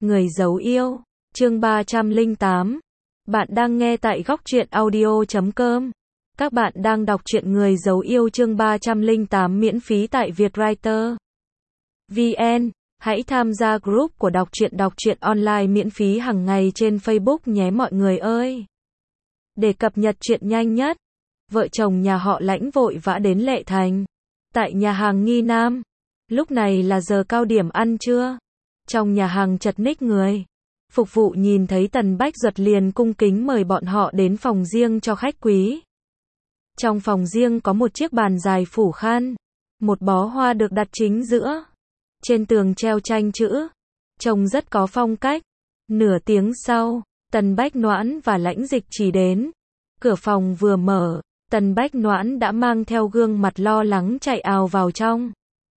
Người giấu yêu, chương 308. Bạn đang nghe tại góc truyện audio.com. Các bạn đang đọc truyện Người giấu yêu chương 308 miễn phí tại Vietwriter VN. Hãy tham gia group của đọc truyện online miễn phí hàng ngày trên Facebook nhé mọi người ơi. Để cập nhật truyện nhanh nhất, vợ chồng nhà họ Lãnh vội vã đến Lệ Thành. Tại nhà hàng Nghi Nam, lúc này là giờ cao điểm ăn trưa. Trong nhà hàng chật ních người. Phục vụ nhìn thấy Tần Bách Duật liền cung kính mời bọn họ đến phòng riêng cho khách quý. Trong phòng riêng có một chiếc bàn dài phủ khăn. Một bó hoa được đặt chính giữa. Trên tường treo tranh chữ. Trông rất có phong cách. Nửa tiếng sau, Tần Bách Noãn và Lãnh Dịch Trì đến. Cửa phòng vừa mở, Tần Bách Noãn đã mang theo gương mặt lo lắng chạy ào vào trong.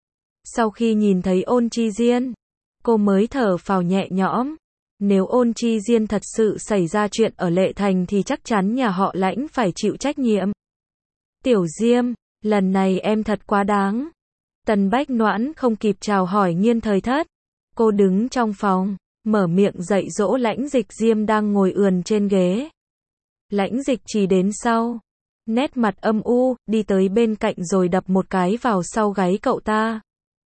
Sau khi nhìn thấy Ôn Chi Diên, cô mới thở phào nhẹ nhõm. Nếu Ôn Chi Diên thật sự xảy ra chuyện ở Lệ Thành thì chắc chắn nhà họ Lãnh phải chịu trách nhiệm. Tiểu Diêm, lần này em thật quá đáng. Tần Bách Noãn không kịp chào hỏi Nghiên Thời Thất. Cô đứng trong phòng, mở miệng dạy dỗ Lãnh Dịch Diêm đang ngồi ườn trên ghế. Lãnh Dịch Trì đến sau, nét mặt âm u, đi tới bên cạnh rồi đập một cái vào sau gáy cậu ta.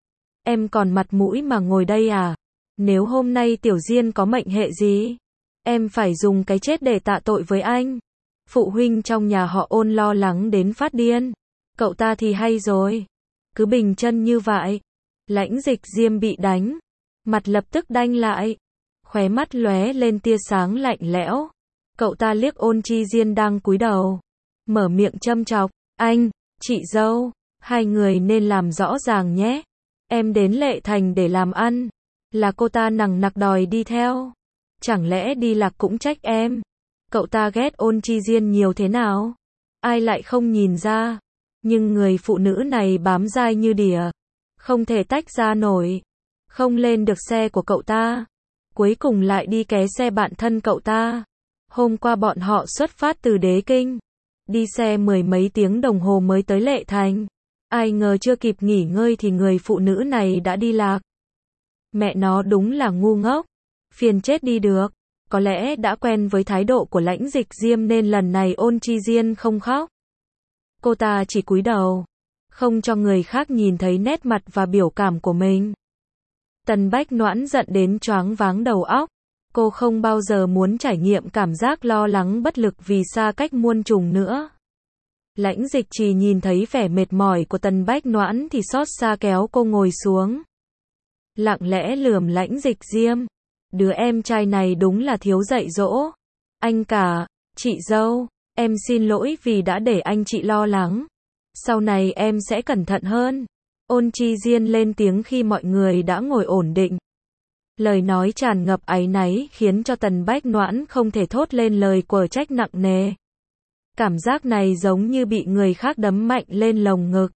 Em còn mặt mũi mà ngồi đây à? Nếu hôm nay Tiểu Diên có mệnh hệ gì, em phải dùng cái chết để tạ tội với anh. Phụ huynh trong nhà họ Ôn lo lắng đến phát điên. Cậu ta thì hay rồi, cứ bình chân như vậy. Lãnh Dịch Diêm bị đánh, mặt lập tức đanh lại, khóe mắt lóe lên tia sáng lạnh lẽo. Cậu ta liếc Ôn Chi Diên đang cúi đầu, mở miệng châm chọc, anh, chị dâu, hai người nên làm rõ ràng nhé. Em đến Lệ Thành để làm ăn, là cô ta nằng nặc đòi đi theo. Chẳng lẽ đi lạc cũng trách em? Cậu ta ghét Ôn Chi Diên nhiều thế nào? Ai lại không nhìn ra? Nhưng người phụ nữ này bám dai như đỉa, không thể tách ra nổi. Không lên được xe của cậu ta, cuối cùng lại đi ké xe bạn thân cậu ta. Hôm qua bọn họ xuất phát từ Đế Kinh, đi xe mười mấy tiếng đồng hồ mới tới Lệ Thành. Ai ngờ chưa kịp nghỉ ngơi thì người phụ nữ này đã đi lạc. Mẹ nó đúng là ngu ngốc, phiền chết đi được. Có lẽ đã quen với thái độ của Lãnh Dịch Diêm nên lần này Ôn Chi Diên không khóc. Cô ta chỉ cúi đầu, không cho người khác nhìn thấy nét mặt và biểu cảm của mình. Tần Bách Noãn giận đến choáng váng đầu óc. Cô không bao giờ muốn trải nghiệm cảm giác lo lắng bất lực vì xa cách muôn trùng nữa. Lãnh Dịch Trì nhìn thấy vẻ mệt mỏi của Tần Bách Noãn thì xót xa kéo cô ngồi xuống. Lặng lẽ lườm Lãnh Dịch Diêm. Đứa em trai này đúng là thiếu dạy dỗ. Anh cả, chị dâu, em xin lỗi vì đã để anh chị lo lắng. Sau này em sẽ cẩn thận hơn. Ôn Chi Diên lên tiếng khi mọi người đã ngồi ổn định. Lời nói tràn ngập áy náy khiến cho Tần Bách Noãn không thể thốt lên lời quở trách nặng nề. Cảm giác này giống như bị người khác đấm mạnh lên lồng ngực.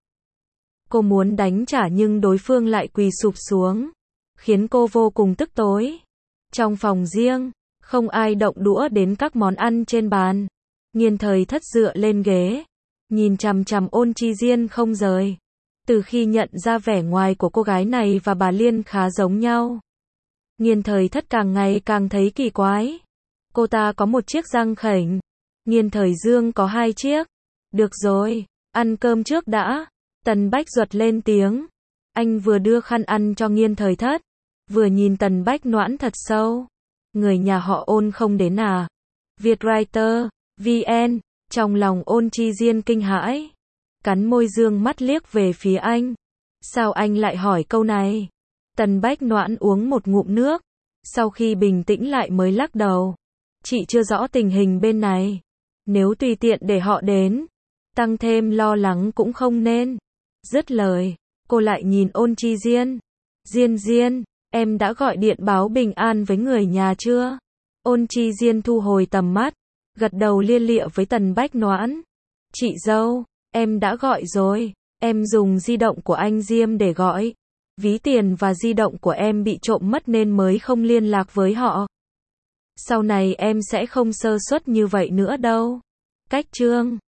Cô muốn đánh trả nhưng đối phương lại quỳ sụp xuống, khiến cô vô cùng tức tối. Trong phòng riêng, không ai động đũa đến các món ăn trên bàn. Nghiên Thời Thất dựa lên ghế, nhìn chằm chằm Ôn Chi Diên không rời. Từ khi nhận ra vẻ ngoài của cô gái này và bà Liên khá giống nhau, Nghiên Thời Thất càng ngày càng thấy kỳ quái. Cô ta có một chiếc răng khểnh, Nghiên Thời Dương có hai chiếc. Được rồi, ăn cơm trước đã. Tần Bách Duật lên tiếng. Anh vừa đưa khăn ăn cho Nghiên Thời Thất, vừa nhìn Tần Bách Noãn thật sâu. Người nhà họ Ôn không đến à? Vietwriter VN. Trong lòng Ôn Chi Diên kinh hãi, cắn môi dương mắt liếc về phía anh. Sao anh lại hỏi câu này? Tần Bách Noãn uống một ngụm nước, sau khi bình tĩnh lại mới lắc đầu. Chị chưa rõ tình hình bên này, nếu tùy tiện để họ đến, tăng thêm lo lắng cũng không nên. Dứt lời, cô lại nhìn Ôn Chi Diên. Diên, em đã gọi điện báo bình an với người nhà chưa? Ôn Chi Diên thu hồi tầm mắt, gật đầu lia lịa với Tần Bách Noãn. Chị dâu, em đã gọi rồi, em dùng di động của anh Diêm để gọi. Ví tiền và di động của em bị trộm mất nên mới không liên lạc với họ. Sau này em sẽ không sơ suất như vậy nữa đâu. Cách chương